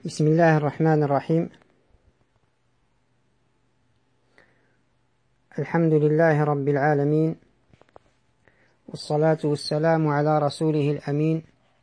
بسم الله الرحمن الرحيم. الحمد لله رب العالمين، والصلاة والسلام على رسوله الأمين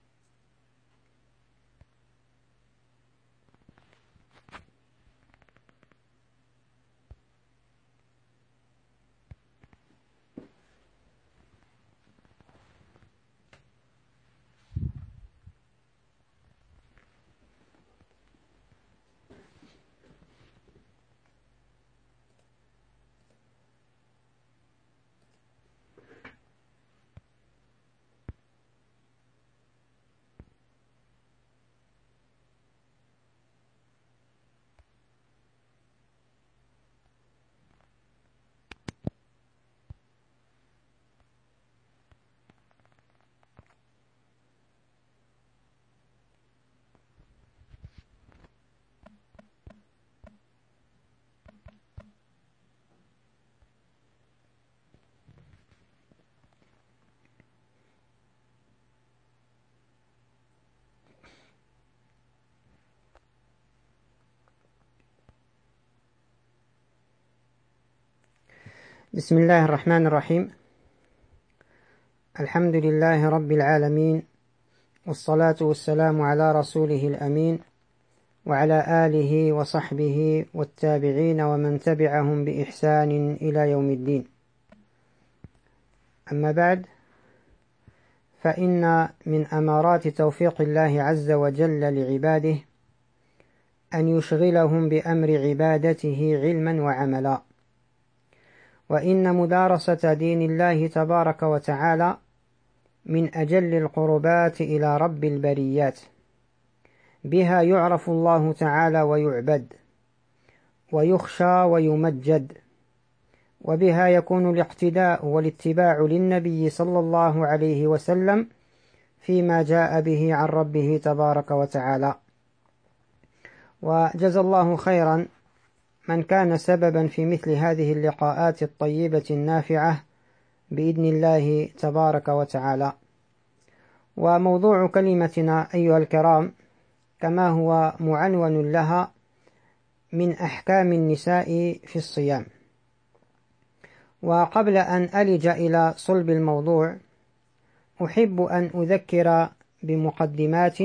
بسم الله الرحمن الرحيم. الحمد لله رب العالمين، والصلاة والسلام على رسوله الأمين وعلى آله وصحبه والتابعين ومن تبعهم بإحسان إلى يوم الدين. أما بعد، فإن من أمارات توفيق الله عز وجل لعباده أن يشغلهم بأمر عبادته علما وعملا، وإن مدارسة دين الله تبارك وتعالى من أجل القربات إلى رب البريات، بها يعرف الله تعالى ويعبد ويخشى ويمجد، وبها يكون الاقتداء والاتباع للنبي صلى الله عليه وسلم فيما جاء به عن ربه تبارك وتعالى. وجزى الله خيرا من كان سببا في مثل هذه اللقاءات الطيبة النافعة بإذن الله تبارك وتعالى. وموضوع كلمتنا أيها الكرام كما هو معنون لها من أحكام النساء في الصيام. وقبل أن ألج إلى صلب الموضوع أحب أن أذكر بمقدمات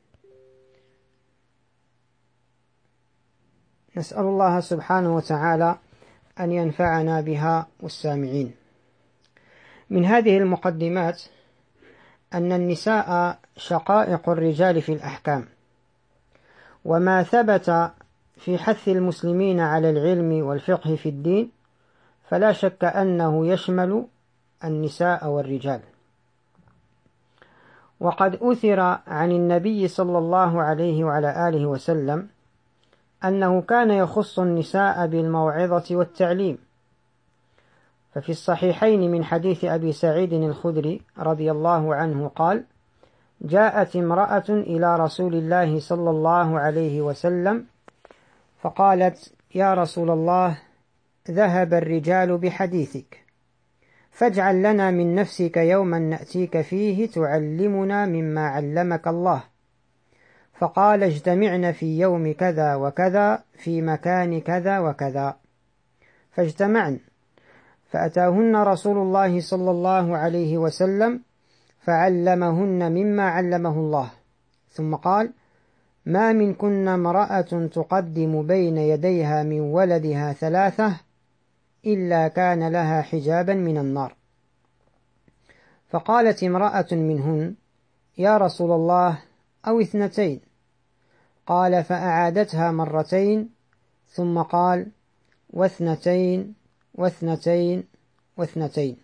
نسأل الله سبحانه وتعالى أن ينفعنا بها والسامعين. من هذه المقدمات أن النساء شقائق الرجال في الأحكام، وما ثبت في حث المسلمين على العلم والفقه في الدين فلا شك أنه يشمل النساء والرجال. وقد أثر عن النبي صلى الله عليه وعلى آله وسلم أنه كان يخص النساء بالموعظة والتعليم، ففي الصحيحين من حديث أبي سعيد الخدري رضي الله عنه قال: جاءت امرأة إلى رسول الله صلى الله عليه وسلم فقالت: يا رسول الله، ذهب الرجال بحديثك، فاجعل لنا من نفسك يوما نأتيك فيه تعلمنا مما علمك الله. فقال: اجتمعن في يوم كذا وكذا في مكان كذا وكذا. فاجتمعن، فأتاهن رسول الله صلى الله عليه وسلم فعلمهن مما علمه الله، ثم قال: ما منكن امرأة تقدم بين يديها من ولدها 3 إلا كان لها حجابا من النار. فقالت امرأة منهن: يا رسول الله، أو 2. قال: فأعادتها 2 ثم قال: 2 و2 و2.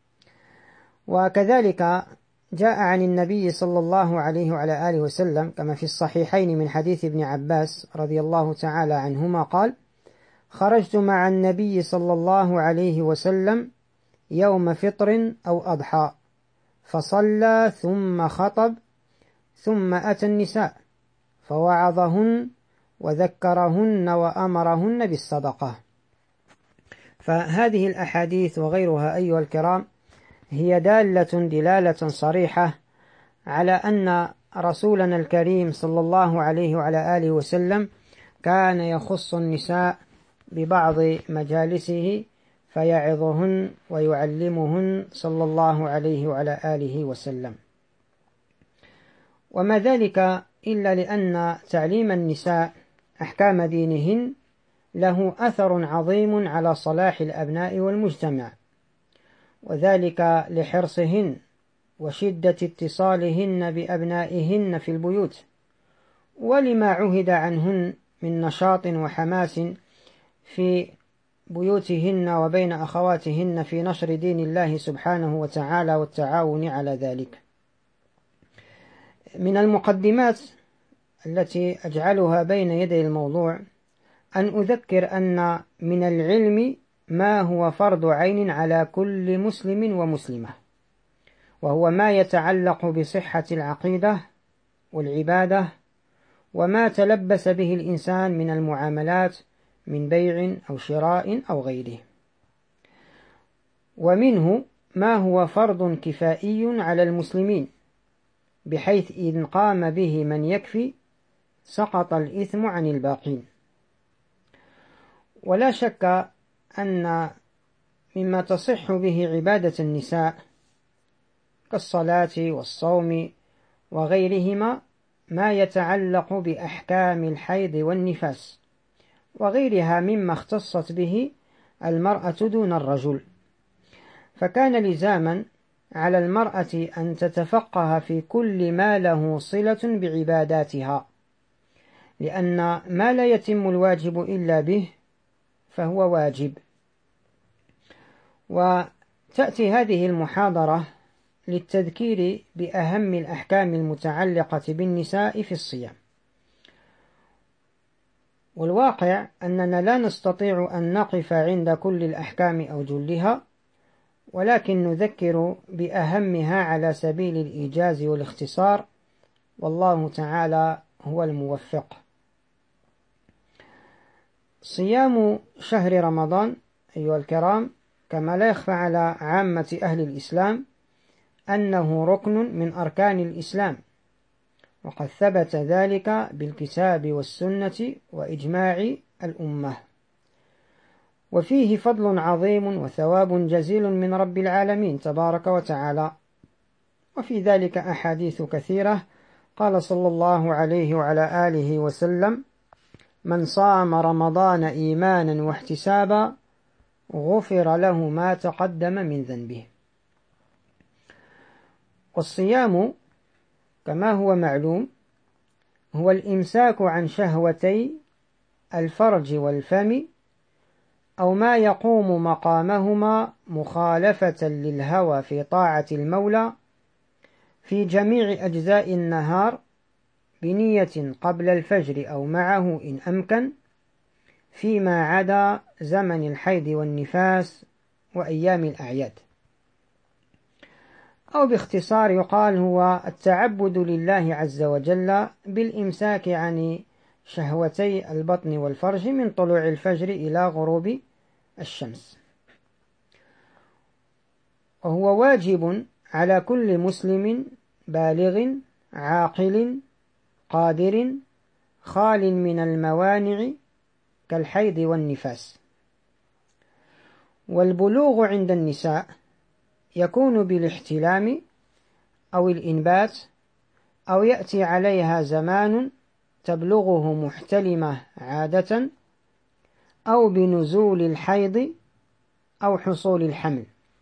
وكذلك جاء عن النبي صلى الله عليه وعلى آله وسلم كما في الصحيحين من حديث ابن عباس رضي الله تعالى عنهما قال: خرجت مع النبي صلى الله عليه وسلم يوم فطر أو أضحى، فصلى ثم خطب، ثم أتى النساء فوعظهن وذكرهن وأمرهن بالصدقة. فهذه الأحاديث وغيرها أيها الكرام هي دالة دلالة صريحة على أن رسولنا الكريم صلى الله عليه وعلى آله وسلم كان يخص النساء ببعض مجالسه فيعظهن ويعلمهن صلى الله عليه وعلى آله وسلم. وما ذلك إلا لأن تعليم النساء أحكام دينهن له أثر عظيم على صلاح الأبناء والمجتمع، وذلك لحرصهن وشدة اتصالهن بأبنائهن في البيوت، ولما عهد عنهن من نشاط وحماس في بيوتهن وبين أخواتهن في نشر دين الله سبحانه وتعالى والتعاون على ذلك. من المقدمات التي أجعلها بين يدي الموضوع أن أذكر أن من العلم ما هو فرض عين على كل مسلم ومسلمة، وهو ما يتعلق بصحة العقيدة والعبادة وما تلبس به الإنسان من المعاملات من بيع أو شراء أو غيره، ومنه ما هو فرض كفائي على المسلمين بحيث إن قام به من يكفي سقط الإثم عن الباقين. ولا شك أن مما تصح به عبادة النساء كالصلاة والصوم وغيرهما ما يتعلق بأحكام الحيض والنفاس وغيرها مما اختصت به المرأة دون الرجل، فكان لزاما على المرأة أن تتفقه في كل ما له صلة بعباداتها، لأن ما لا يتم الواجب إلا به فهو واجب. وتأتي هذه المحاضرة للتذكير بأهم الأحكام المتعلقة بالنساء في الصيام. والواقع أننا لا نستطيع أن نقف عند كل الأحكام أو جلها، ولكن نذكر بأهمها على سبيل الإيجاز والاختصار، والله تعالى هو الموفق. صيام شهر رمضان أيها الكرام كما لا يخفى على عامة أهل الإسلام أنه ركن من أركان الإسلام، وقد ثبت ذلك بالكتاب والسنة وإجماع الأمة، وفيه فضل عظيم وثواب جزيل من رب العالمين تبارك وتعالى، وفي ذلك أحاديث كثيرة. قال صلى الله عليه وعلى آله وسلم: من صام رمضان إيمانا واحتسابا غفر له ما تقدم من ذنبه. والصيام كما هو معلوم هو الإمساك عن شهوتي الفرج والفم أو ما يقوم مقامهما مخالفة للهوى في طاعة المولى في جميع أجزاء النهار بنية قبل الفجر أو معه إن أمكن، فيما عدا زمن الحيض والنفاس وأيام الأعياد. أو باختصار يقال هو التعبد لله عز وجل بالإمساك عن شهوتي البطن والفرج من طلوع الفجر إلى غروب الشمس. وهو واجب على كل مسلم بالغ عاقل قادر خال من الموانع كالحيض والنفاس. والبلوغ عند النساء يكون بالاحتلام أو الإنبات، أو يأتي عليها زمان تبلغه محتلمة عادة، أو بنزول الحيض أو حصول الحمل.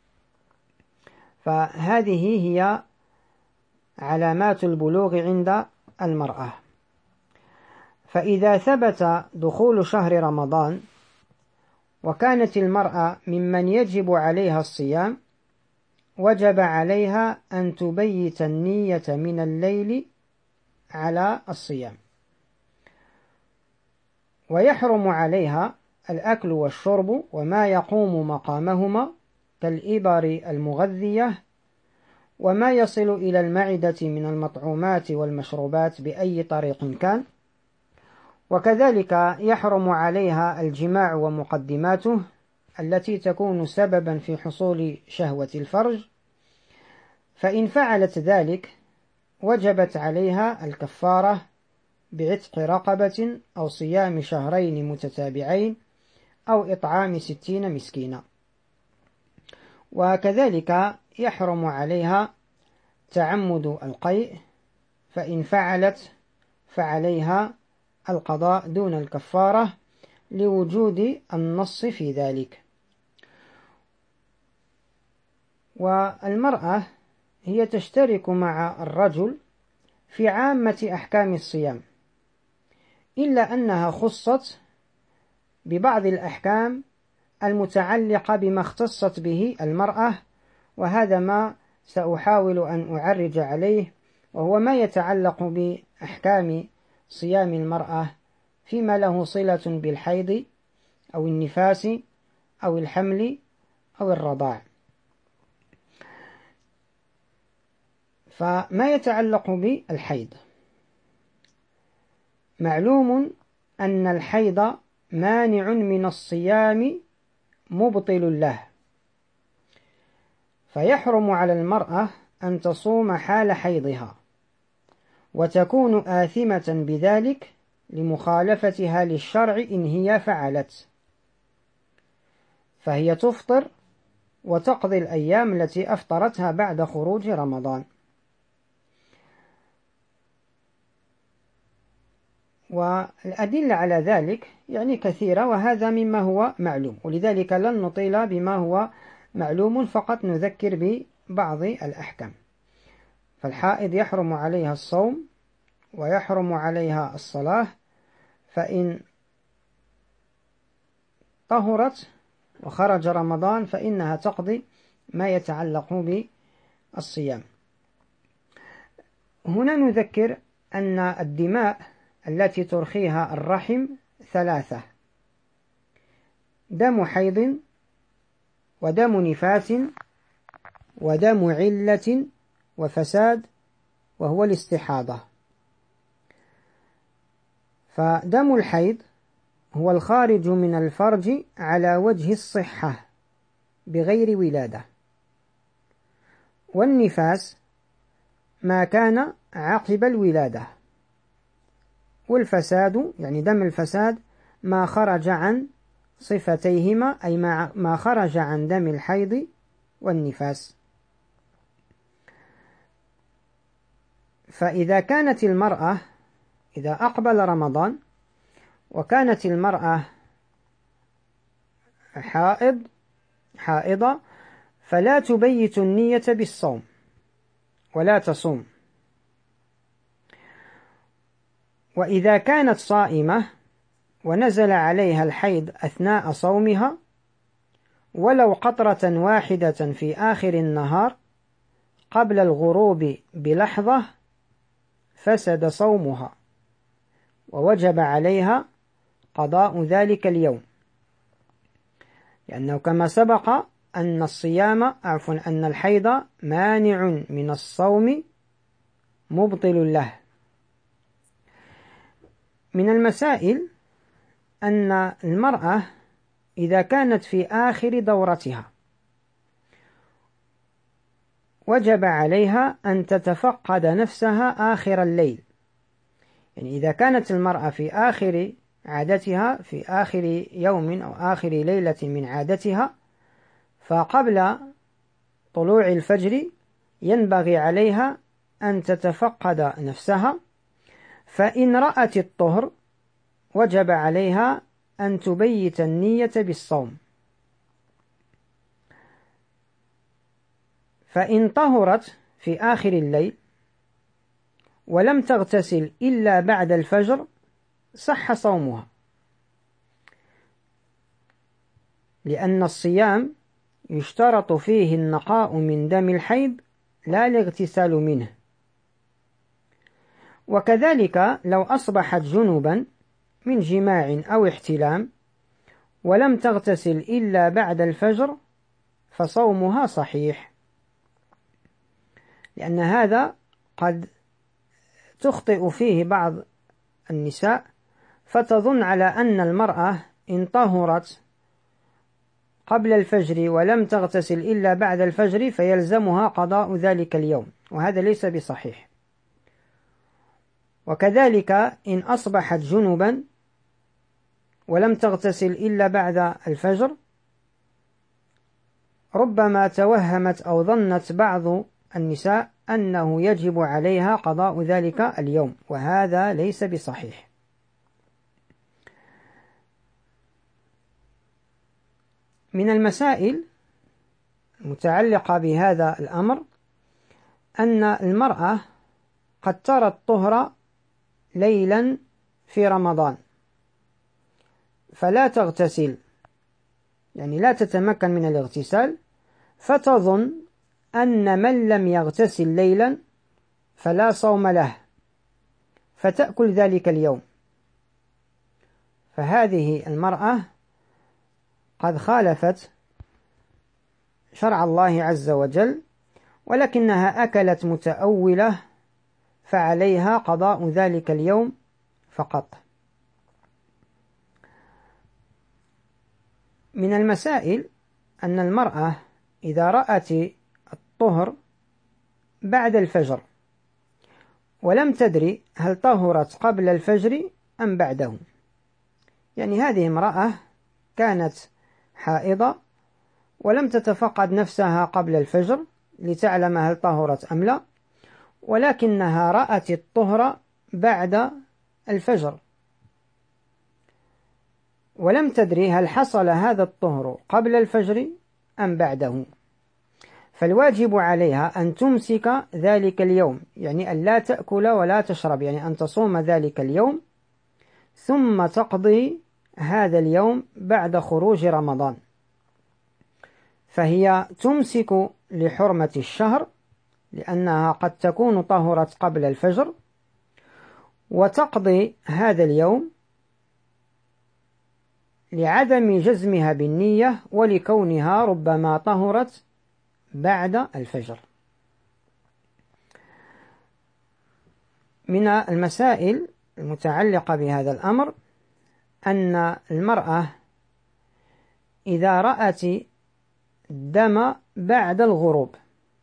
فهذه هي علامات البلوغ عند المرأة. فإذا ثبت دخول شهر رمضان وكانت المرأة ممن يجب عليها الصيام، وجب عليها أن تبيت النية من الليل على الصيام، ويحرم عليها الأكل والشرب وما يقوم مقامهما كالإبر المغذية وما يصل إلى المعدة من المطعومات والمشروبات بأي طريق كان، وكذلك يحرم عليها الجماع ومقدماته التي تكون سببا في حصول شهوة الفرج، فإن فعلت ذلك وجبت عليها الكفارة بعتق رقبة أو صيام شهرين متتابعين أو إطعام 60 مسكينا. وكذلك يحرم عليها تعمد القيء، فإن فعلت فعليها القضاء دون الكفارة لوجود النص في ذلك. والمرأة هي تشترك مع الرجل في عامة أحكام الصيام، إلا أنها خصت ببعض الأحكام المتعلقة بما اختصت به المرأة، وهذا ما سأحاول أن أعرج عليه، وهو ما يتعلق بأحكام صيام المرأة فيما له صلة بالحيض أو النفاس أو الحمل أو الرضاع. فما يتعلق بالحيض، معلوم أن الحيض مانع من الصيام مبطل له، فيحرم على المرأة أن تصوم حال حيضها، وتكون آثمة بذلك لمخالفتها للشرع إن هي فعلت، فهي تفطر وتقضي الأيام التي أفطرتها بعد خروج رمضان. والأدلة على ذلك يعني كثيرة، وهذا مما هو معلوم، ولذلك لن نطيل بما هو معلوم، فقط نذكر ببعض الأحكام. فالحائض يحرم عليها الصوم ويحرم عليها الصلاة، فإن طهرت وخرج رمضان فإنها تقضي ما يتعلق بالصيام. هنا نذكر أن الدماء التي ترخيها الرحم 3: دم حيض، ودم نفاس، ودم علة وفساد، وهو الاستحاضة. فدم الحيض هو الخارج من الفرج على وجه الصحة بغير ولادة، والنفاس ما كان عقب الولادة، والفساد يعني دم الفساد ما خرج عن صفتيهما، أي ما خرج عن دم الحيض والنفاس. فإذا كانت المرأة إذا أقبل رمضان وكانت المرأة حائضة فلا تبيت النية بالصوم ولا تصوم، وإذا كانت صائمة ونزل عليها الحيض أثناء صومها ولو قطرة واحدة في آخر النهار قبل الغروب بلحظة فسد صومها، ووجب عليها قضاء ذلك اليوم، لأنه كما سبق أن أن الحيض مانع من الصوم مبطل له. من المسائل أن المرأة إذا كانت في آخر دورتها وجب عليها أن تتفقد نفسها آخر الليل، يعني إذا كانت المرأة في آخر عادتها في آخر يوم أو آخر ليلة من عادتها، فقبل طلوع الفجر ينبغي عليها أن تتفقد نفسها، فإن رأت الطهر وجب عليها أن تبيت النية بالصوم، فإن طهرت في آخر الليل ولم تغتسل إلا بعد الفجر صح صومها، لأن الصيام يشترط فيه النقاء من دم الحيض لا الاغتسال منه. وكذلك لو أصبحت جنبا من جماع أو احتلام ولم تغتسل إلا بعد الفجر فصومها صحيح، لأن هذا قد تخطئ فيه بعض النساء فتظن على أن المرأة إن طهرت قبل الفجر ولم تغتسل إلا بعد الفجر فيلزمها قضاء ذلك اليوم، وهذا ليس بصحيح. وكذلك إن أصبحت جنبا ولم تغتسل إلا بعد الفجر، ربما توهمت أو ظنت بعض النساء أنه يجب عليها قضاء ذلك اليوم، وهذا ليس بصحيح. من المسائل المتعلقة بهذا الأمر أن المرأة قد ترى الطهر ليلا في رمضان فلا تغتسل، يعني لا تتمكن من الاغتسال، فتظن أن من لم يغتسل ليلا فلا صوم له، فتأكل ذلك اليوم. فهذه المرأة قد خالفت شرع الله عز وجل، ولكنها أكلت متأولة، فعليها قضاء ذلك اليوم فقط. من المسائل أن المرأة إذا رأت الطهر بعد الفجر ولم تدري هل طهرت قبل الفجر أم بعده، يعني هذه امرأة كانت حائضة ولم تتفقد نفسها قبل الفجر لتعلم هل طهرت أم لا، ولكنها رأت الطهر بعد الفجر ولم تدري هل حصل هذا الطهر قبل الفجر أم بعده، فالواجب عليها أن تمسك ذلك اليوم، يعني أن لا تأكل ولا تشرب، يعني أن تصوم ذلك اليوم ثم تقضي هذا اليوم بعد خروج رمضان. فهي تمسك لحرمة الشهر لأنها قد تكون طهرت قبل الفجر، وتقضي هذا اليوم لعدم جزمها بالنية ولكونها ربما طهرت بعد الفجر. من المسائل المتعلقة بهذا الأمر أن المرأة إذا رأت الدم بعد الغروب،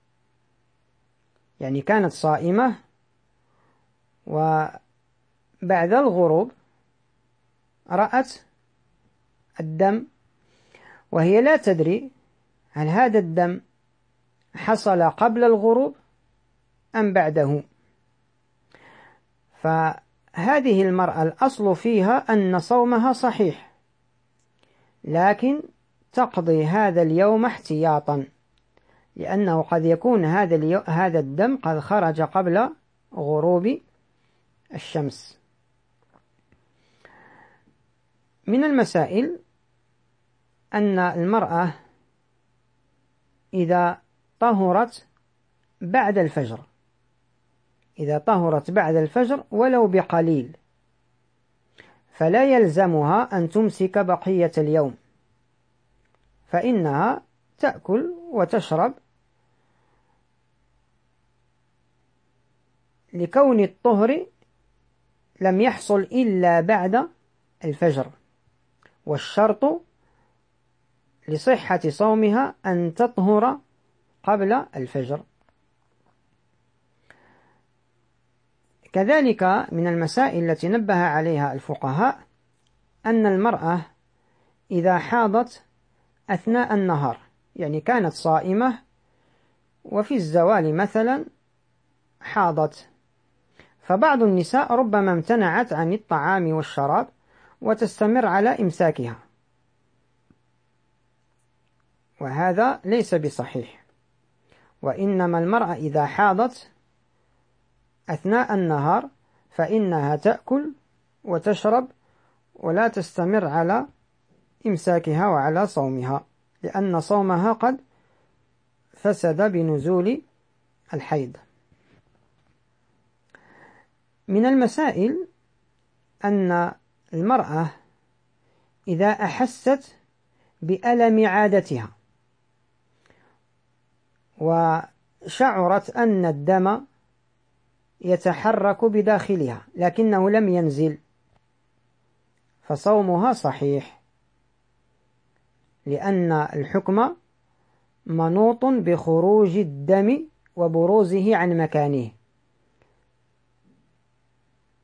يعني كانت صائمة وبعد الغروب رأت الدم وهي لا تدري هل هذا الدم حصل قبل الغروب أم بعده، فهذه المرأة الأصل فيها أن صومها صحيح، لكن تقضي هذا اليوم احتياطا، لأنه قد يكون هذا الدم قد خرج قبل غروب الشمس. من المسائل أن المرأة إذا طهرت بعد الفجر، إذا طهرت بعد الفجر ولو بقليل، فلا يلزمها أن تمسك بقية اليوم، فإنها تأكل وتشرب لكون الطهر لم يحصل إلا بعد الفجر، والشرط لصحة صومها أن تطهر قبل الفجر. كذلك من المسائل التي نبه عليها الفقهاء أن المرأة إذا حاضت أثناء النهار، يعني كانت صائمة وفي الزوال مثلا حاضت، فبعض النساء ربما امتنعت عن الطعام والشراب وتستمر على إمساكها، وهذا ليس بصحيح، وإنما المرأة إذا حاضت أثناء النهار فإنها تأكل وتشرب ولا تستمر على إمساكها وعلى صومها، لأن صومها قد فسد بنزول الحيض. من المسائل أن المرأة إذا أحست بألم عادتها وشعرت أن الدم يتحرك بداخلها لكنه لم ينزل، فصومها صحيح، لأن الحكم منوط بخروج الدم وبروزه عن مكانه،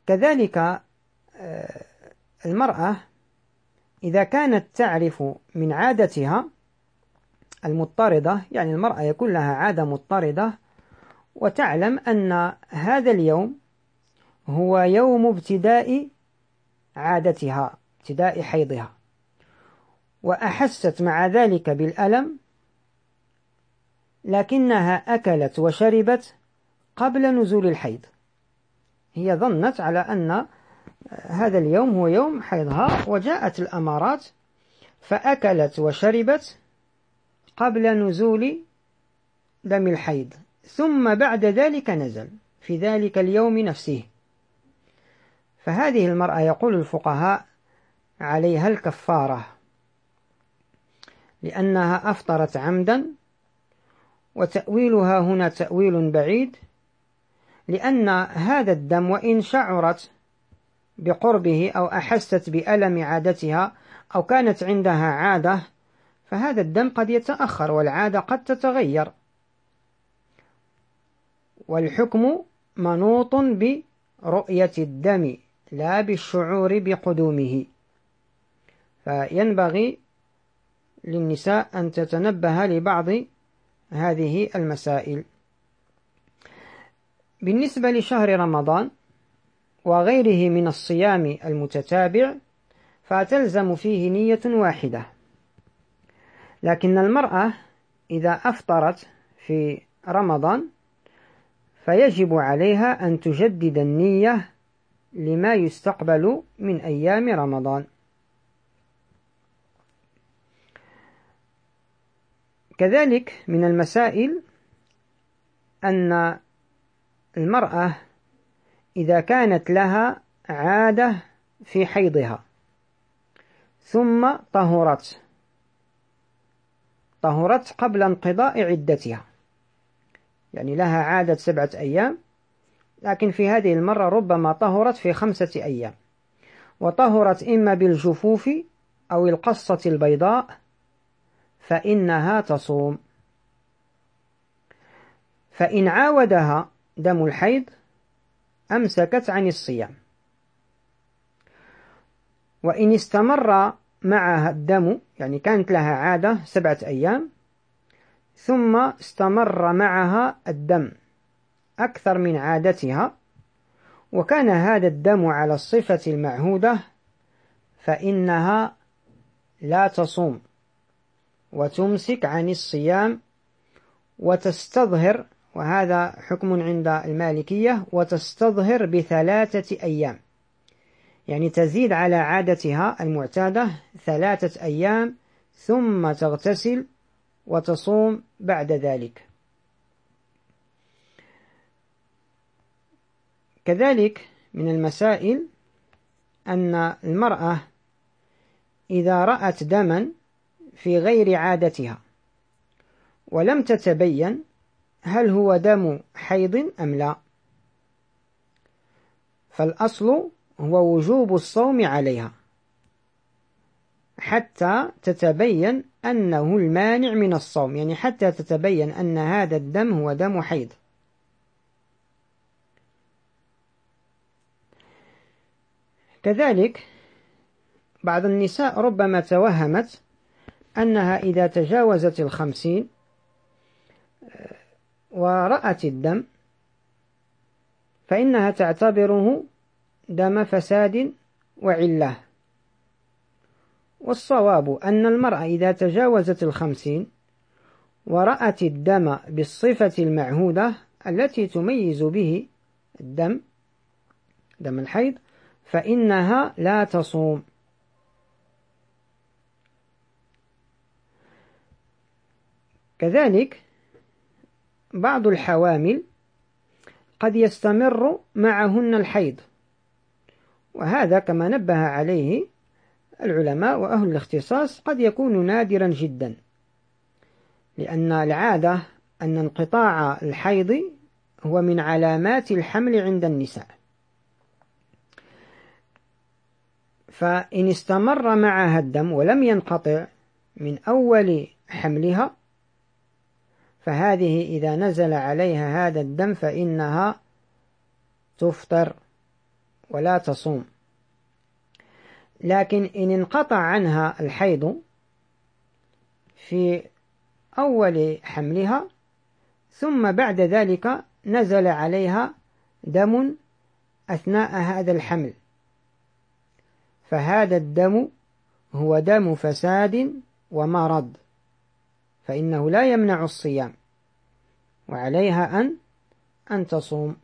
كذلك المرأة إذا كانت تعرف من عادتها المضطردة، يعني المرأة يكون لها عادة مضطردة وتعلم أن هذا اليوم هو يوم ابتداء عادتها، ابتداء حيضها، وأحست مع ذلك بالألم لكنها أكلت وشربت قبل نزول الحيض، هي ظنت على أن هذا اليوم هو يوم حيضها، وجاءت الأمارات فأكلت وشربت قبل نزول دم الحيض، ثم بعد ذلك نزل في ذلك اليوم نفسه، فهذه المرأة يقول الفقهاء عليها الكفارة، لأنها أفطرت عمدا، وتأويلها هنا تأويل بعيد، لأن هذا الدم وإن شعرت بقربه أو أحست بألم عادتها أو كانت عندها عادة، فهذا الدم قد يتأخر والعادة قد تتغير، والحكم منوط برؤية الدم لا بالشعور بقدومه، فينبغي للنساء أن تتنبه لبعض هذه المسائل. بالنسبة لشهر رمضان وغيره من الصيام المتتابع فتلزم فيه نية واحدة، لكن المرأة إذا أفطرت في رمضان فيجب عليها أن تجدد النية لما يستقبل من أيام رمضان. كذلك من المسائل أن المرأة إذا كانت لها عادة في حيضها ثم طهرت قبل انقضاء عدتها، يعني لها عادة 7 أيام، لكن في هذه المرة ربما طهرت في 5 أيام، وطهرت إما بالجفوف أو القصة البيضاء، فإنها تصوم. فإن عاودها دم الحيض أمسكت عن الصيام، وإن استمر معها الدم، يعني كانت لها عادة 7 أيام ثم استمر معها الدم أكثر من عادتها وكان هذا الدم على الصفة المعهودة، فإنها لا تصوم وتمسك عن الصيام وتستظهر، وهذا حكم عند المالكية، وتستظهر ب3 أيام، يعني تزيد على عادتها المعتادة 3 أيام ثم تغتسل وتصوم بعد ذلك. كذلك من المسائل أن المرأة إذا رأت دما في غير عادتها ولم تتبين هل هو دم حيض أم لا، فالأصل هو وجوب الصوم عليها حتى تتبين أنه المانع من الصوم، يعني حتى تتبين أن هذا الدم هو دم حيض. كذلك بعض النساء ربما توهمت أنها إذا تجاوزت 50 ورأت الدم فإنها تعتبره دم فساد وعلة، والصواب أن المرأة إذا تجاوزت 50 ورأت الدم بالصفة المعهودة التي تميز به الدم، دم الحيض، فإنها لا تصوم. كذلك بعض الحوامل قد يستمر معهن الحيض، وهذا كما نبه عليه العلماء وأهل الاختصاص قد يكون نادرا جدا، لأن العادة أن انقطاع الحيض هو من علامات الحمل عند النساء، فإن استمر معها الدم ولم ينقطع من أول حملها فهذه إذا نزل عليها هذا الدم فإنها تفطر ولا تصوم. لكن إن انقطع عنها الحيض في أول حملها ثم بعد ذلك نزل عليها دم أثناء هذا الحمل، فهذا الدم هو دم فساد ومرض، فإنه لا يمنع الصيام، وعليها أن تصوم.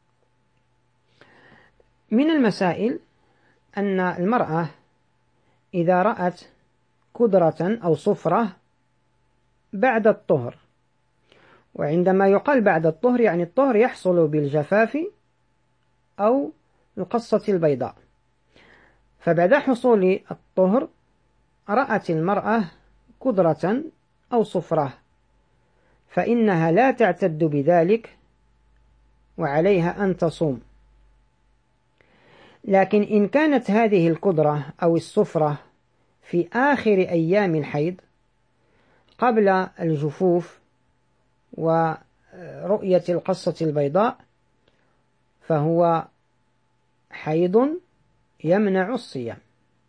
من المسائل أن المرأة إذا رأت كدرة أو صفرة بعد الطهر، وعندما يقال بعد الطهر يعني الطهر يحصل بالجفاف أو القصة البيضاء، فبعد حصول الطهر رأت المرأة كدرة أو صفرة، فإنها لا تعتد بذلك وعليها أن تصوم. لكن إن كانت هذه الكدرة أو الصفرة في آخر أيام الحيض قبل الجفوف ورؤية القصة البيضاء فهو حيض يمنع الصيام.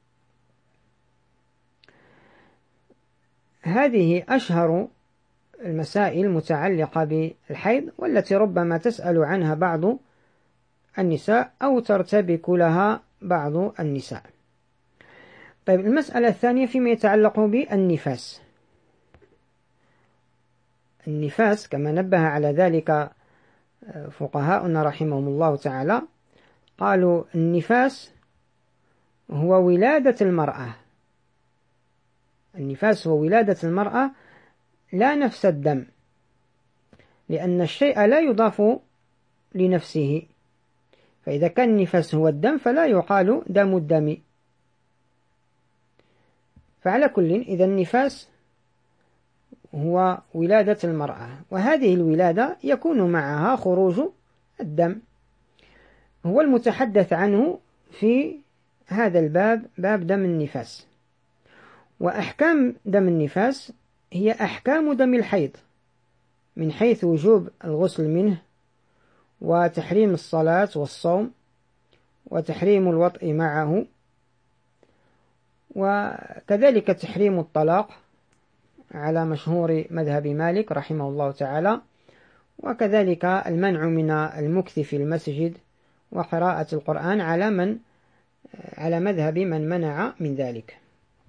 هذه أشهر المسائل المتعلقة بالحيض، والتي ربما تسأل عنها بعض النساء أو ترتبك لها بعض النساء. طيب، المسألة الثانية فيما يتعلق بالنفاس. النفاس كما نبه على ذلك فقهاؤنا رحمهم الله تعالى، قالوا النفاس هو ولادة المرأة. النفاس هو ولادة المرأة لا نفس الدم، لأن الشيء لا يضاف لنفسه، فإذا كان النفاس هو الدم فلا يقال دم الدم. فعلى كل إذا النفاس هو ولادة المرأة، وهذه الولادة يكون معها خروج الدم، هو المتحدث عنه في هذا الباب، باب دم النفاس. وأحكام دم النفاس هي أحكام دم الحيض، من حيث وجوب الغسل منه وتحريم الصلاة والصوم وتحريم الوطء معه، وكذلك تحريم الطلاق على مشهور مذهب مالك رحمه الله تعالى، وكذلك المنع من المكث في المسجد وقراءة القرآن على مذهب من منع من ذلك.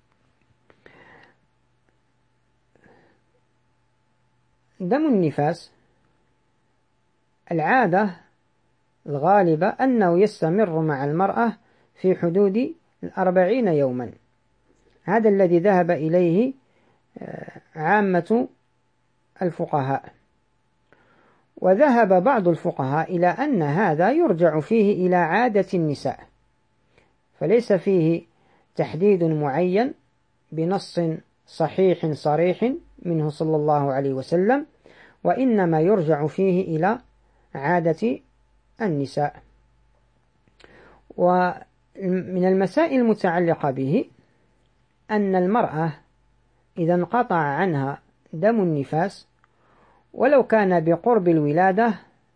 دم النفاس العادة الغالبة أنه يستمر مع المرأة في حدود 40 يوما، هذا الذي ذهب إليه عامة الفقهاء. وذهب بعض الفقهاء إلى أن هذا يرجع فيه إلى عادة النساء، فليس فيه تحديد معين بنص صحيح صريح منه صلى الله عليه وسلم، وإنما يرجع فيه إلى عادة النساء. ومن المسائل المتعلقة به أن المرأة إذا انقطع عنها دم النفاس ولو كان بقرب الولادة،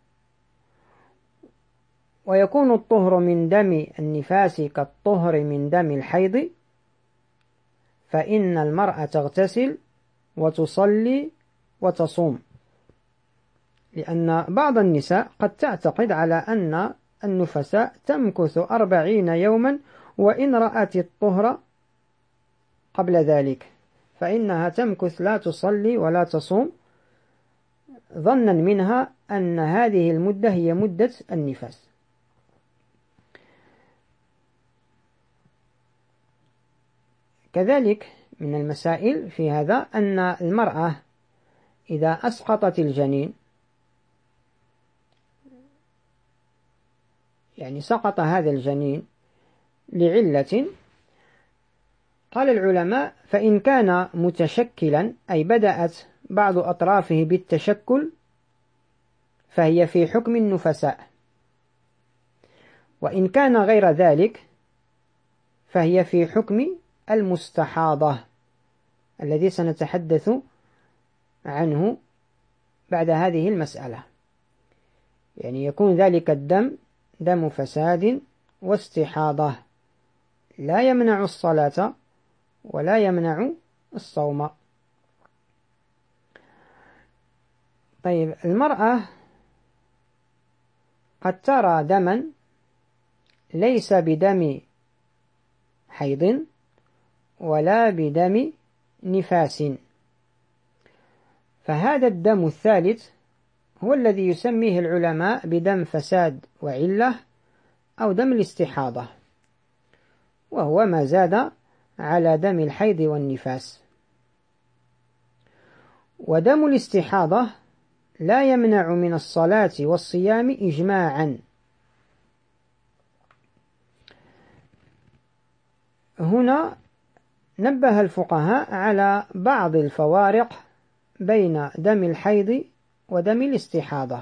ويكون الطهر من دم النفاس كالطهر من دم الحيض، فإن المرأة تغتسل وتصلي وتصوم، لأن بعض النساء قد تعتقد على أن النفساء تمكث 40 يوما، وإن رأت الطهر قبل ذلك فإنها تمكث لا تصلي ولا تصوم، ظنا منها أن هذه المدة هي مدة النفاس. كذلك من المسائل في هذا أن المرأة إذا أسقطت الجنين، يعني سقط هذا الجنين لعلة، قال العلماء فإن كان متشكلا أي بدأت بعض أطرافه بالتشكل فهي في حكم النفساء، وإن كان غير ذلك فهي في حكم المستحاضة الذي سنتحدث عنه بعد هذه المسألة. يعني يكون ذلك الدم دم فساد واستحاضة لا يمنع الصلاة ولا يمنع الصوم. طيب، المرأة قد ترى دما ليس بدم حيض ولا بدم نفاس، فهذا الدم الثالث هو الذي يسميه العلماء بدم فساد وعلة أو دم الاستحاضة، وهو ما زاد على دم الحيض والنفاس. ودم الاستحاضة لا يمنع من الصلاة والصيام إجماعا. هنا نبه الفقهاء على بعض الفوارق بين دم الحيض ودم الاستحاضة.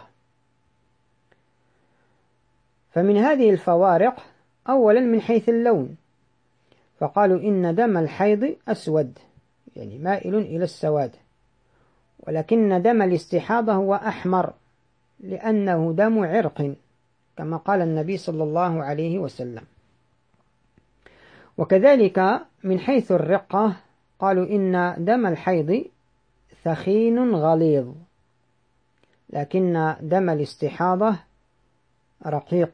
فمن هذه الفوارق أولا من حيث اللون، فقالوا إن دم الحيض أسود، يعني مائل إلى السواد، ولكن دم الاستحاضة هو أحمر لأنه دم عرق كما قال النبي صلى الله عليه وسلم. وكذلك من حيث الرقة قالوا إن دم الحيض ثخين غليظ، لكن دم الاستحاضة رقيق.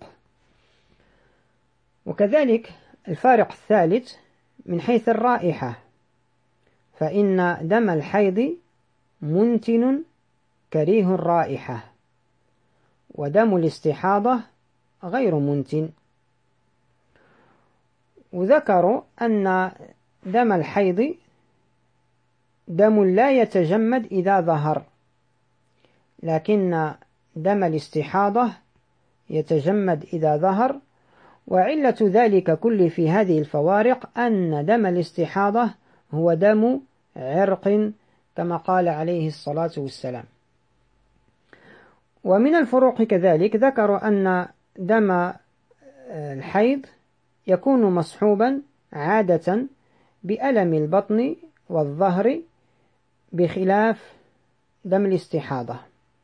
وكذلك الفارق الثالث من حيث الرائحة، فإن دم الحيض منتن كريه الرائحة، ودم الاستحاضة غير منتن. وذكروا أن دم الحيض دم لا يتجمد إذا ظهر، لكن دم الاستحاضة يتجمد إذا ظهر. وعلة ذلك كل في هذه الفوارق أن دم الاستحاضة هو دم عرق كما قال عليه الصلاة والسلام. ومن الفروق كذلك ذكروا أن دم الحيض يكون مصحوبا عادة بألم البطن والظهر بخلاف دم الاستحاضة.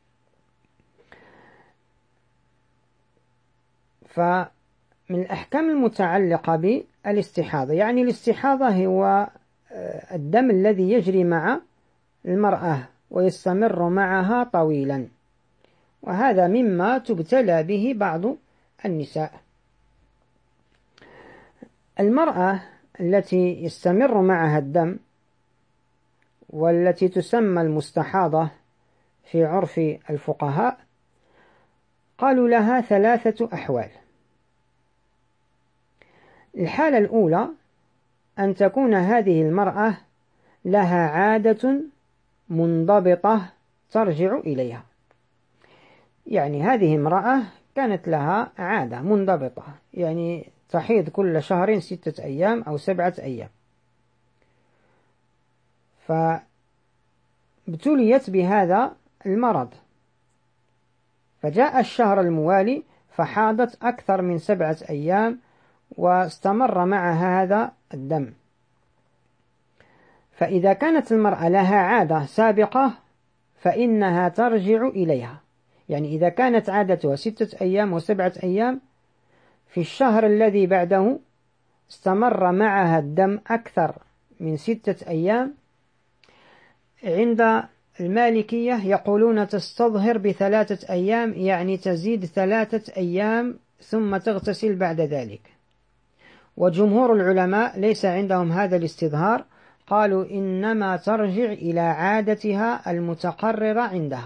فمن الأحكام المتعلقة بالاستحاضة، يعني الاستحاضة هو الدم الذي يجري مع المرأة ويستمر معها طويلا، وهذا مما تبتلى به بعض النساء. المرأة التي يستمر معها الدم والتي تسمى المستحاضة في عرف الفقهاء قالوا لها ثلاثة أحوال. الحالة الأولى أن تكون هذه المرأة لها عادة منضبطة ترجع إليها، يعني هذه امرأة كانت لها عادة منضبطة، يعني تحيض كل شهر 6 أيام أو 7 أيام، فابتليت بهذا المرض، فجاء الشهر الموالي فحاضت أكثر من 7 أيام واستمر معها هذا الدم. فإذا كانت المرأة لها عادة سابقة فإنها ترجع إليها، يعني إذا كانت عادتها 6 أيام و7 أيام، في الشهر الذي بعده استمر معها الدم أكثر من 6 أيام، عند المالكية يقولون تستظهر ب3 أيام، يعني تزيد 3 أيام ثم تغتسل بعد ذلك. وجمهور العلماء ليس عندهم هذا الاستظهار، قالوا إنما ترجع إلى عادتها المتقررة عندها.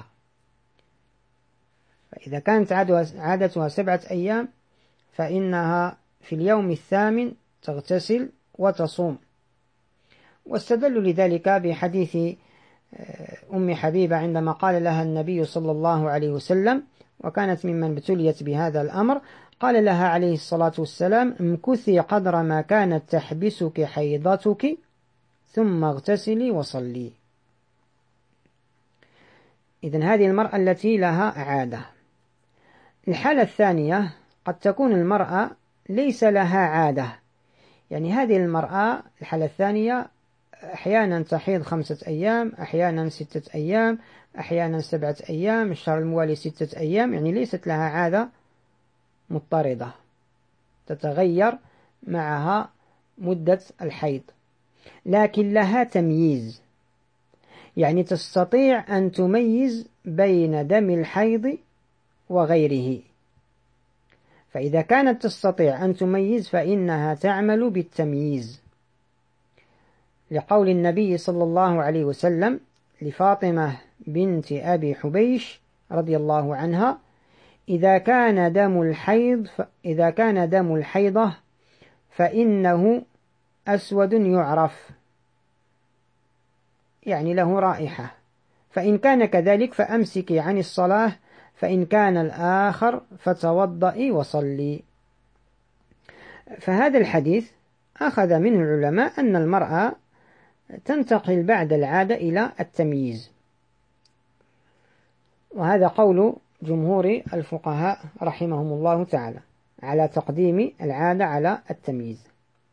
فإذا كانت عادتها 7 أيام فإنها في اليوم الثامن تغتسل وتصوم. واستدلوا لذلك بحديث أم حبيبة عندما قال لها النبي صلى الله عليه وسلم، وكانت ممن ابتليت بهذا الأمر، قال لها عليه الصلاة والسلام: امكثي قدر ما كانت تحبسك حيضتك ثم اغتسلي وصلي. إذن هذه المرأة التي لها عادة. الحالة الثانية قد تكون المرأة ليس لها عادة، يعني هذه المرأة الحالة الثانية أحيانا تحيض 5 أيام، أحيانا 6 أيام، أحيانا 7 أيام، الشهر الموالي 6 أيام، يعني ليست لها عادة مضطردة. تتغير معها مدة الحيض، لكن لها تمييز، يعني تستطيع أن تميز بين دم الحيض وغيره. فإذا كانت تستطيع أن تميز فإنها تعمل بالتمييز، لقول النبي صلى الله عليه وسلم لفاطمة بنت أبي حبيش رضي الله عنها: إذا كان دم الحيضة فإنه أسود يعرف، يعني له رائحة، فإن كان كذلك فأمسكي عن الصلاة، فإن كان الآخر فتوضئي وصلي. فهذا الحديث أخذ منه العلماء أن المرأة تنتقل بعد العادة إلى التمييز، وهذا قول جمهور الفقهاء رحمهم الله تعالى على تقديم العادة على التمييز.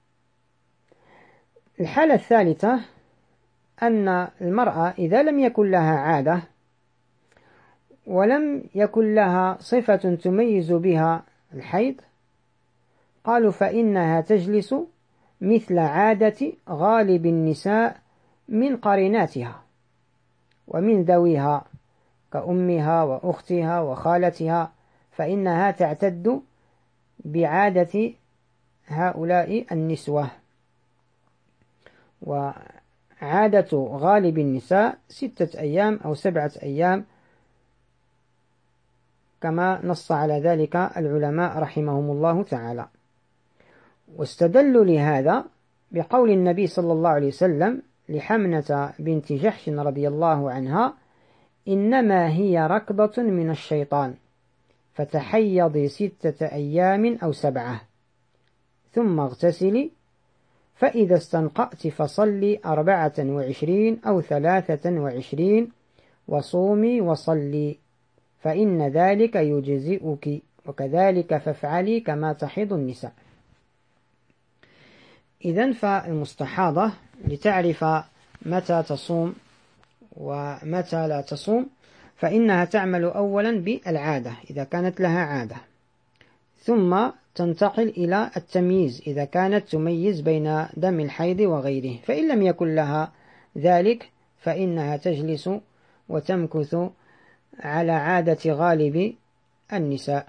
الحالة الثالثة أن المرأة إذا لم يكن لها عادة ولم يكن لها صفة تميز بها الحيض، قالوا فإنها تجلس مثل عادة غالب النساء من قريناتها ومن ذويها كأمها وأختها وخالتها، فإنها تعتد بعادة هؤلاء النسوة. وعادة غالب النساء 6 أيام أو 7 أيام كما نص على ذلك العلماء رحمهم الله تعالى. واستدلوا لهذا بقول النبي صلى الله عليه وسلم لحمنة بنت جحش رضي الله عنها: إنما هي ركضة من الشيطان، فتحيضي 6 أيام أو 7 ثم اغتسلي، فإذا استنقأت فصلي 24 أو 23 وصومي وصلي، فإن ذلك يجزئك، وكذلك فافعلي كما تحيض النساء. إذن فالمستحاضة لتعرف متى تصوم ومتى لا تصوم فإنها تعمل أولا بالعادة إذا كانت لها عادة، ثم تنتقل إلى التمييز إذا كانت تميز بين دم الحيض وغيره، فإن لم يكن لها ذلك فإنها تجلس وتمكث على عادة غالب النساء.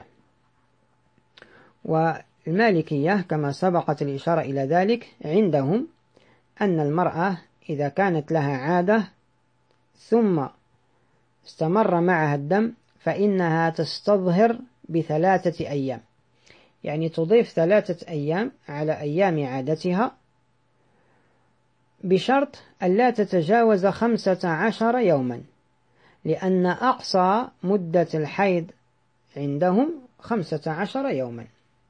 والمالكية كما سبقت الإشارة إلى ذلك عندهم أن المرأة إذا كانت لها عادة ثم استمر معها الدم فإنها تستظهر ب3 أيام، يعني تضيف 3 أيام على أيام عادتها، بشرط ألا تتجاوز 15 يوما، لأن أقصى مدة الحيض عندهم 15 يوما.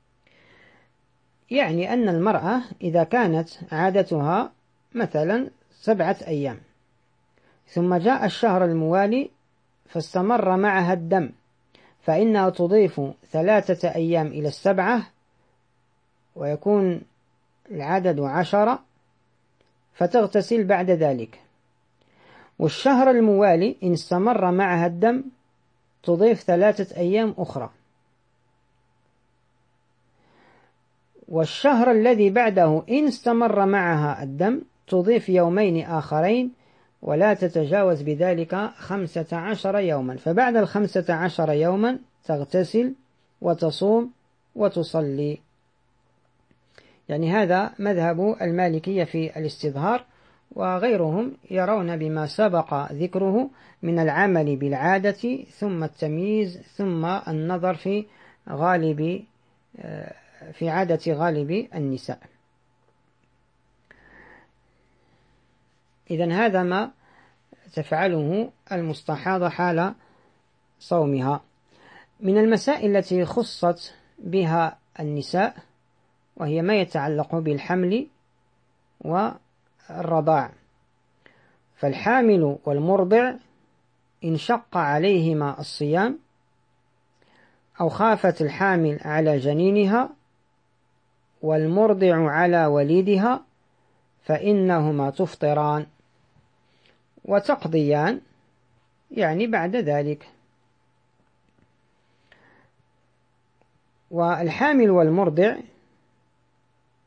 يعني أن المرأة إذا كانت عادتها مثلا 7 أيام ثم جاء الشهر الموالي فاستمر معها الدم، فإنها تضيف 3 أيام إلى 7 ويكون العدد 10، فتغتسل بعد ذلك. والشهر الموالي إن استمر معها الدم تضيف 3 أيام أخرى، والشهر الذي بعده إن استمر معها الدم تضيف 2 آخرين ولا تتجاوز بذلك 15 يوما، فبعد 15 يوما تغتسل وتصوم وتصلي. يعني هذا مذهب المالكية في الاستظهار، وغيرهم يرون بما سبق ذكره من العمل بالعادة ثم التمييز ثم النظر في عادة غالب النساء. إذن هذا ما تفعله المستحاضة حال صومها. من المسائل التي خصت بها النساء وهي ما يتعلق بالحمل والرضاع، فالحامل والمرضع إن شق عليهما الصيام أو خافت الحامل على جنينها والمرضع على وليدها فإنهما تفطران وتقضيان يعني بعد ذلك. والحامل والمرضع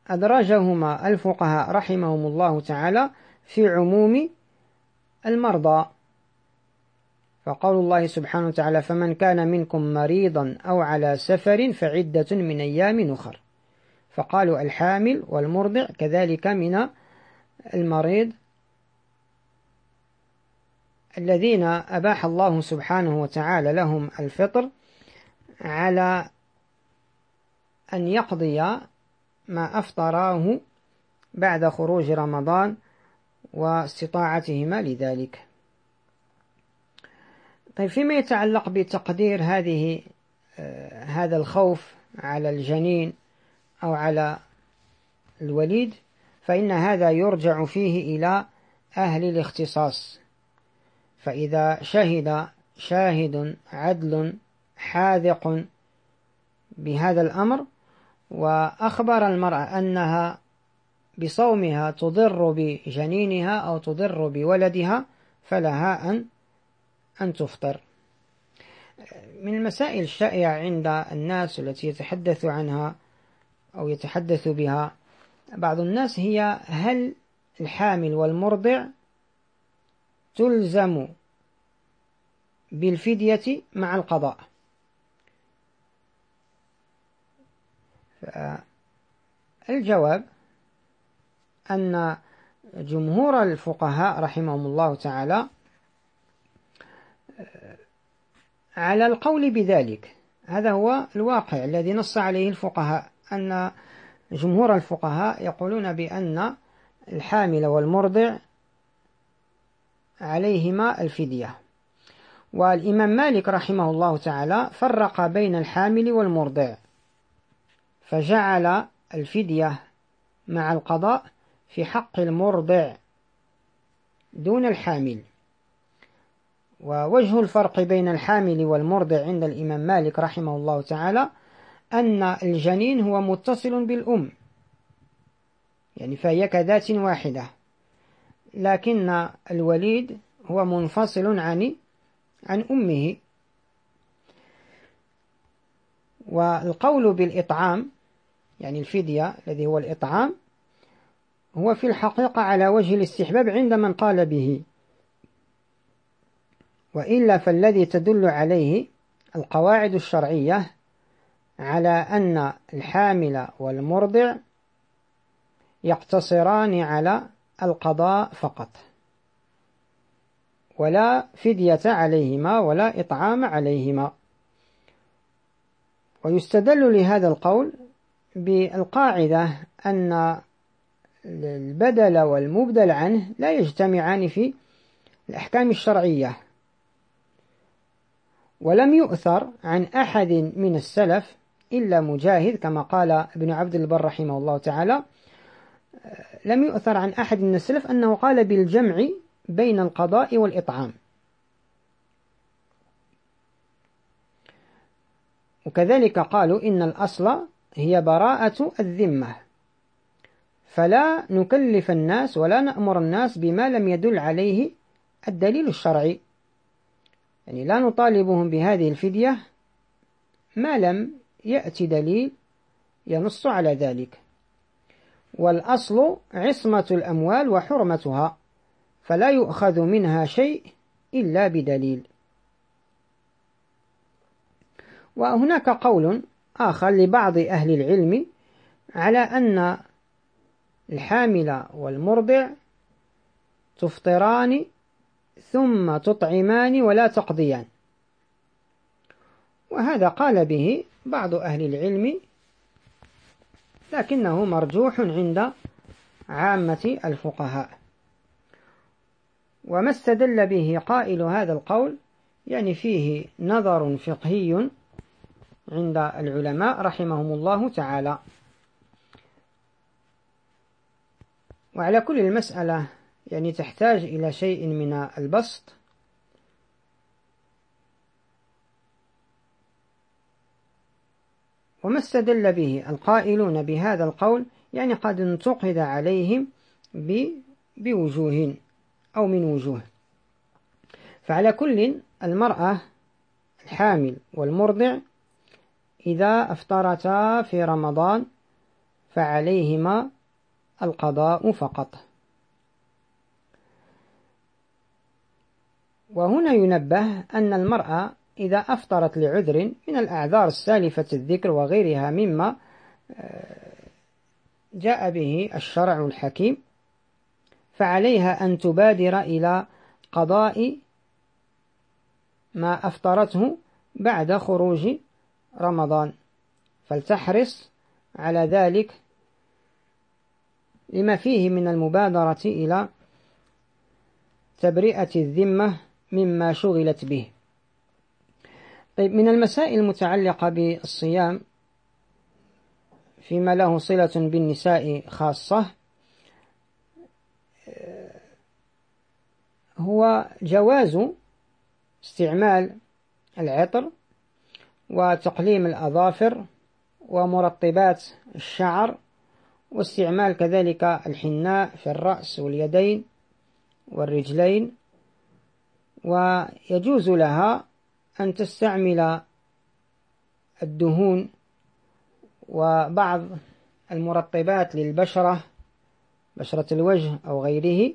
أدرجهما الفقهاء رحمهم الله تعالى في عموم المرضى، فقول الله سبحانه وتعالى: فمن كان منكم مريضا أو على سفر فعدة من أيام أخر، فقالوا الحامل والمرضع كذلك من المريض الذين أباح الله سبحانه وتعالى لهم الفطر على أن يقضي ما أفطراه بعد خروج رمضان واستطاعتهما لذلك. طيب، فيما يتعلق بتقدير هذا الخوف على الجنين أو على الوليد، فإن هذا يرجع فيه إلى أهل الاختصاص. فإذا شهد شاهد عدل حاذق بهذا الأمر وأخبر المرأة أنها بصومها تضر بجنينها أو تضر بولدها، فلها أن تفطر. من المسائل الشائعة عند الناس التي يتحدث عنها أو يتحدث بها بعض الناس هي: هل الحامل والمرضع تلزم بالفدية مع القضاء؟ الجواب أن جمهور الفقهاء رحمهم الله تعالى على القول بذلك. هذا هو الواقع الذي نص عليه الفقهاء، أن جمهور الفقهاء يقولون بأن الحامل والمرضع عليهما الفدية. والإمام مالك رحمه الله تعالى فرق بين الحامل والمرضع، فجعل الفدية مع القضاء في حق المرضع دون الحامل. ووجه الفرق بين الحامل والمرضع عند الإمام مالك رحمه الله تعالى أن الجنين هو متصل بالأم، يعني فهي كذات واحدة، لكن الوليد هو منفصل عن أمه. والقول بالإطعام، يعني الفدية الذي هو الإطعام، هو في الحقيقة على وجه الاستحباب عند من قال به، وإلا فالذي تدل عليه القواعد الشرعية على أن الحامل والمرضع يقتصران على القضاء فقط، ولا فدية عليهما ولا إطعام عليهما. ويستدل لهذا القول بالقاعدة أن البدل والمبدل عنه لا يجتمعان في الأحكام الشرعية. ولم يؤثر عن أحد من السلف إلا مجاهد، كما قال ابن عبد البر رحمه الله تعالى: لم يؤثر عن أحد من السلف أنه قال بالجمع بين القضاء والإطعام. وكذلك قالوا إن الأصل هي براءة الذمة، فلا نكلف الناس ولا نأمر الناس بما لم يدل عليه الدليل الشرعي، يعني لا نطالبهم بهذه الفدية ما لم يأتي دليل ينص على ذلك. والأصل عصمة الأموال وحرمتها، فلا يؤخذ منها شيء إلا بدليل. وهناك قول آخر لبعض أهل العلم على أن الحامل والمرضع تفطران ثم تطعمان ولا تقضيان، وهذا قال به بعض أهل العلم، لكنه مرجوح عند عامة الفقهاء. وما استدل به قائل هذا القول يعني فيه نظر فقهي عند العلماء رحمهم الله تعالى. وعلى كل المسألة يعني تحتاج إلى شيء من البسط. وما استدل به القائلون بهذا القول يعني قد انتقد عليهم بوجوه أو من وجوه. فعلى كل، المرأة الحامل والمرضع إذا أفطرتا في رمضان فعليهما القضاء فقط. وهنا ينبه أن المرأة إذا أفطرت لعذر من الأعذار السالفة الذكر وغيرها مما جاء به الشرع الحكيم، فعليها أن تبادر إلى قضاء ما أفطرته بعد خروج رمضان، فلتحرص على ذلك لما فيه من المبادرة إلى تبرئة الذمة مما شغلت به. طيب، من المسائل المتعلقة بالصيام فيما له صلة بالنساء خاصة هو جواز استعمال العطر وتقليم الأظافر ومرطبات الشعر، واستعمال كذلك الحناء في الرأس واليدين والرجلين، ويجوز لها أن تستعمل الدهون وبعض المرطبات للبشرة، بشرة الوجه أو غيره،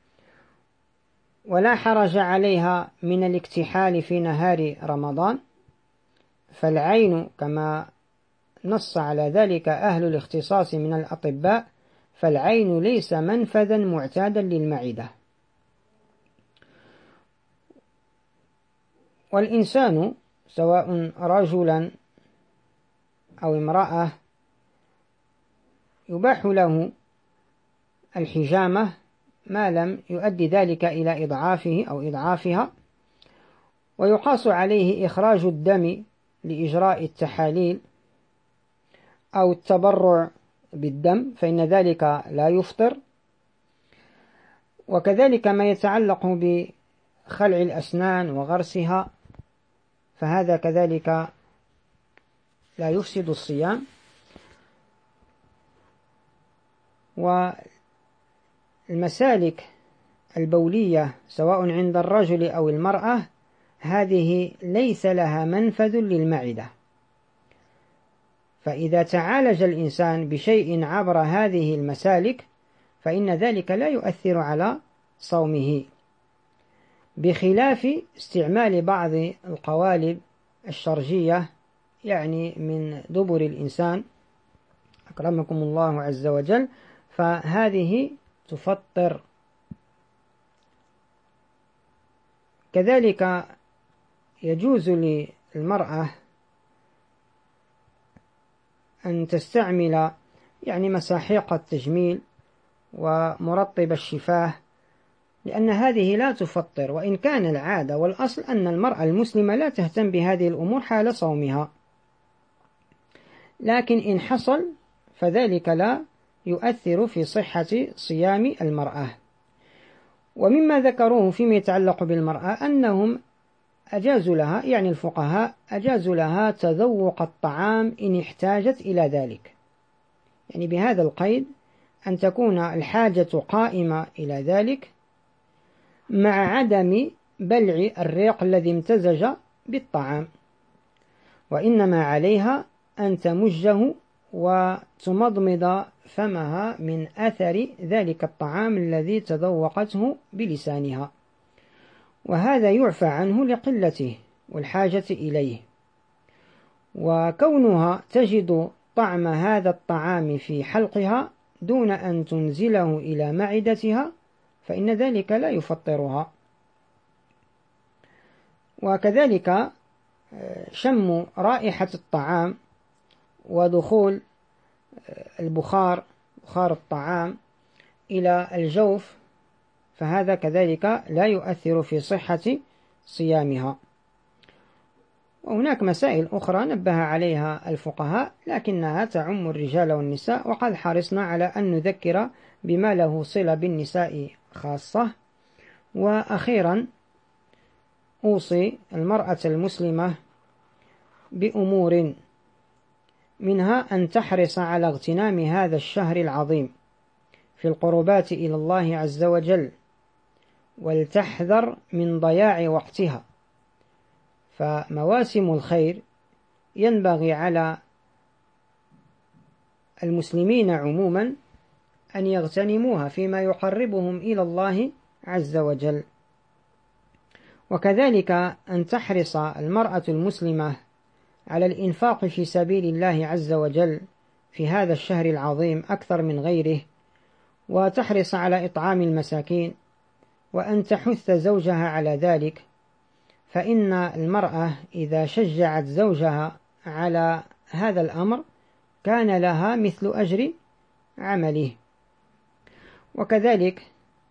ولا حرج عليها من الاكتحال في نهار رمضان، فالعين كما نص على ذلك أهل الاختصاص من الأطباء، فالعين ليس منفذا معتادا للمعدة. والإنسان سواء رجلا أو امرأة يباح له الحجامة ما لم يؤدي ذلك إلى إضعافه أو إضعافها، ويقاس عليه إخراج الدم لإجراء التحاليل أو التبرع بالدم، فإن ذلك لا يفطر. وكذلك ما يتعلق بخلع الأسنان وغرسها، فهذا كذلك لا يفسد الصيام. والمسالك البولية سواء عند الرجل أو المرأة هذه ليس لها منفذ للمعدة، فإذا تعالج الإنسان بشيء عبر هذه المسالك فإن ذلك لا يؤثر على صومه، بخلاف استعمال بعض القوالب الشرجية، يعني من دبر الإنسان أكرمكم الله عز وجل، فهذه تفطر. كذلك يجوز للمرأة أن تستعمل يعني مساحيق التجميل ومرطب الشفاه، لأن هذه لا تفطر، وإن كان العادة والأصل أن المرأة المسلمة لا تهتم بهذه الأمور حال صومها، لكن إن حصل فذلك لا يؤثر في صحة صيام المرأة. ومما ذكروه فيما يتعلق بالمرأة أنهم أجازوا لها، يعني الفقهاء أجازوا لها تذوق الطعام إن احتاجت إلى ذلك، يعني بهذا القيد أن تكون الحاجة قائمة إلى ذلك مع عدم بلع الريق الذي امتزج بالطعام، وإنما عليها أن تمجه وتمضمض فمها من أثر ذلك الطعام الذي تذوقته بلسانها، وهذا يعفى عنه لقلته والحاجة إليه. وكونها تجد طعم هذا الطعام في حلقها دون أن تنزله إلى معدتها فإن ذلك لا يفطرها. وكذلك شم رائحة الطعام ودخول البخار، بخار الطعام إلى الجوف، فهذا كذلك لا يؤثر في صحة صيامها. وهناك مسائل أخرى نبه عليها الفقهاء لكنها تعم الرجال والنساء، وقد حرصنا على أن نذكر بما له صلة بالنساء خاصة. وأخيرا أوصي المرأة المسلمة بأمور، منها أن تحرص على اغتنام هذا الشهر العظيم في القربات إلى الله عز وجل، ولتحذر من ضياع وقتها، فمواسم الخير ينبغي على المسلمين عموما أن يغتنموها فيما يقربهم إلى الله عز وجل. وكذلك أن تحرص المرأة المسلمة على الإنفاق في سبيل الله عز وجل في هذا الشهر العظيم أكثر من غيره، وتحرص على إطعام المساكين، وأن تحث زوجها على ذلك، فإن المرأة إذا شجعت زوجها على هذا الأمر كان لها مثل أجر عمله. وكذلك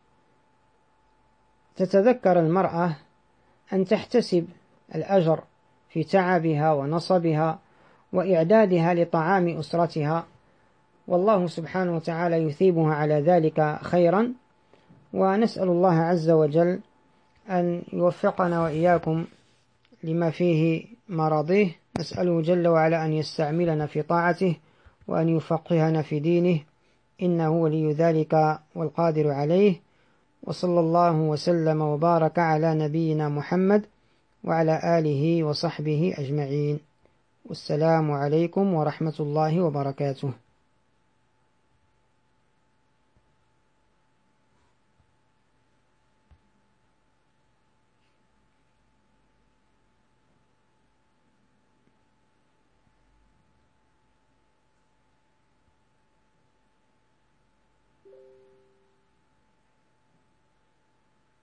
تتذكر المرأة أن تحتسب الأجر في تعبها ونصبها وإعدادها لطعام أسرتها، والله سبحانه وتعالى يثيبها على ذلك خيرا. ونسأل الله عز وجل أن يوفقنا وإياكم لما فيه مرضيه، نسأله جل وعلا أن يستعملنا في طاعته وأن يفقهنا في دينه، إنه ولي ذلك والقادر عليه. وصلى الله وسلم وبارك على نبينا محمد وعلى آله وصحبه أجمعين. والسلام عليكم ورحمة الله وبركاته.